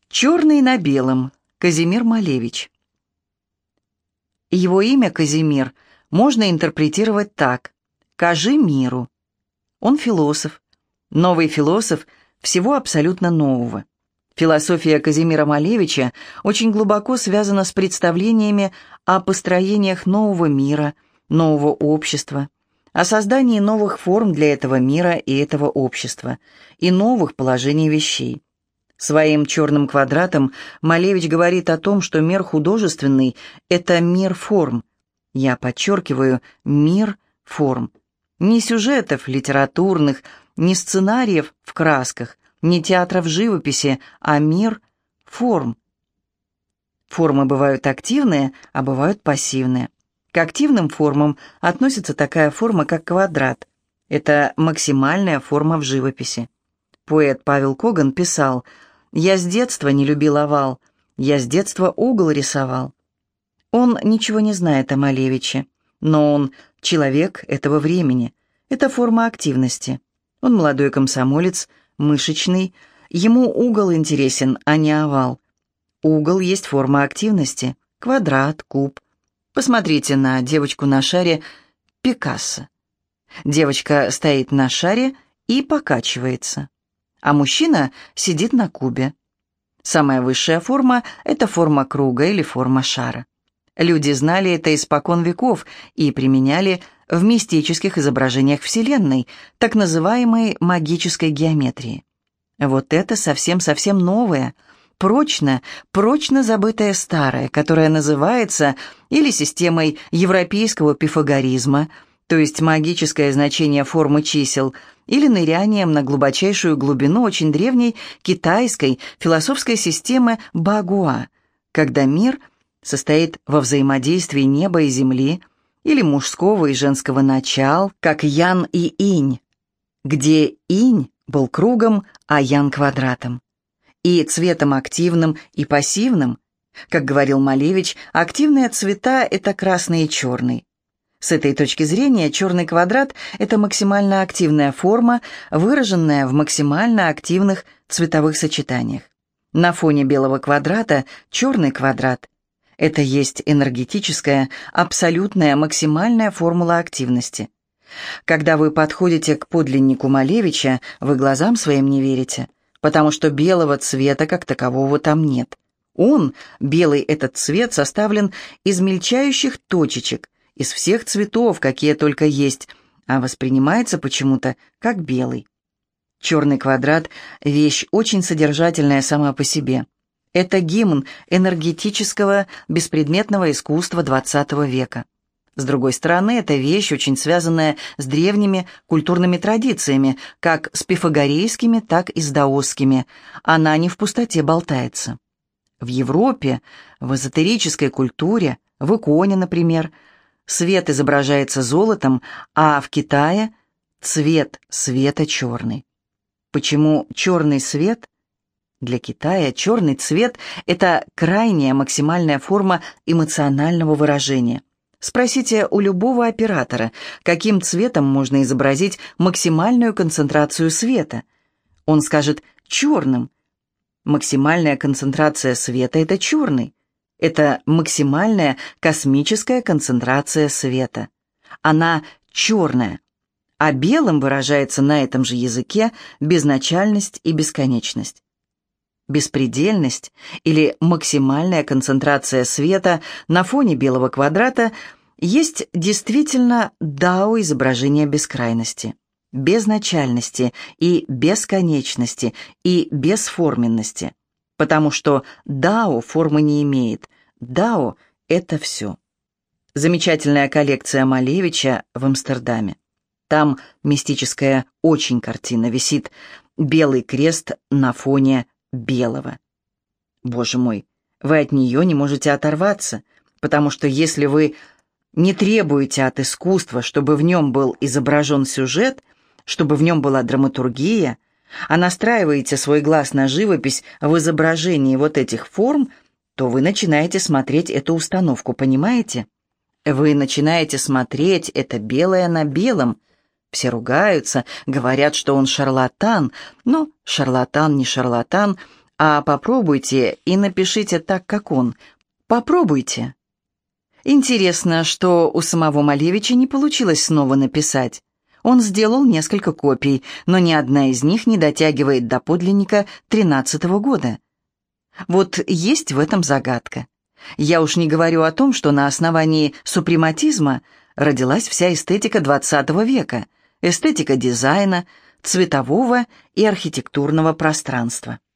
Черный на белом. Казимир Малевич. Его имя Казимир можно интерпретировать так: «Кажи миру». Он философ, новый философ всего абсолютно нового. Философия Казимира Малевича очень глубоко связана с представлениями о построениях нового мира, нового общества, о создании новых форм для этого мира и этого общества, и новых положений вещей. Своим черным квадратом Малевич говорит о том, что мир художественный – это мир форм. Я подчеркиваю, мир форм. Не сюжетов литературных, не сценариев в красках, не театров живописи, а мир форм. Формы бывают активные, а бывают пассивные. К активным формам относится такая форма, как квадрат. Это максимальная форма в живописи. Поэт Павел Коган писал: «Я с детства не любил овал, я с детства угол рисовал». Он ничего не знает о Малевиче, но он человек этого времени. Это форма активности. Он молодой комсомолец, мышечный, ему угол интересен, а не овал. Угол есть форма активности, квадрат, куб. Посмотрите на девочку на шаре Пикассо. Девочка стоит на шаре и покачивается, а мужчина сидит на кубе. Самая высшая форма – это форма круга или форма шара. Люди знали это испокон веков и применяли в мистических изображениях Вселенной, так называемой магической геометрии. Вот это совсем-совсем новое, прочно забытое старое, которое называется или системой европейского пифагоризма, то есть магическое значение формы чисел, или нырянием на глубочайшую глубину очень древней китайской философской системы Багуа, когда мир состоит во взаимодействии неба и земли, или мужского и женского начал, как ян и инь, где инь был кругом, а ян квадратом, и цветом активным и пассивным. Как говорил Малевич, активные цвета – это красный и черный. С этой точки зрения черный квадрат – это максимально активная форма, выраженная в максимально активных цветовых сочетаниях. На фоне белого квадрата черный квадрат – это есть энергетическая, абсолютная, максимальная формула активности. Когда вы подходите к подлиннику Малевича, вы глазам своим не верите, потому что белого цвета как такового там нет. Он, белый этот цвет, составлен из мельчайших точечек, из всех цветов, какие только есть, а воспринимается почему-то как белый. Черный квадрат – вещь очень содержательная сама по себе. Это гимн энергетического беспредметного искусства XX века. С другой стороны, это вещь, очень связанная с древними культурными традициями, как с пифагорейскими, так и с даосскими. Она не в пустоте болтается. В Европе, в эзотерической культуре, в иконе, например, свет изображается золотом, а в Китае цвет света черный. Почему черный свет? Для Китая черный цвет – это крайняя максимальная форма эмоционального выражения. Спросите у любого оператора, каким цветом можно изобразить максимальную концентрацию света. Он скажет «черным». Максимальная концентрация света – это черный. Это максимальная космическая концентрация света. Она черная. А белым выражается на этом же языке безначальность и бесконечность. Беспредельность или максимальная концентрация света на фоне белого квадрата есть действительно дао изображения бескрайности, безначальности и бесконечности и бесформенности, потому что дао формы не имеет, дао – это все. Замечательная коллекция Малевича в Амстердаме. Там мистическая очень картина висит, белый крест на фоне белого. Боже мой, вы от нее не можете оторваться, потому что если вы не требуете от искусства, чтобы в нем был изображен сюжет, чтобы в нем была драматургия, а настраиваете свой глаз на живопись в изображении вот этих форм, то вы начинаете смотреть эту установку, понимаете? Вы начинаете смотреть это белое на белом. Все ругаются, говорят, что он шарлатан, но шарлатан не шарлатан, А попробуйте и напишите так, как он. Попробуйте. Интересно, что у самого Малевича не получилось снова написать. Он сделал несколько копий, но ни одна из них не дотягивает до подлинника 13-го года. Вот есть в этом загадка. Я уж не говорю о том, что на основании супрематизма родилась вся эстетика XX века, эстетика дизайна, цветового и архитектурного пространства.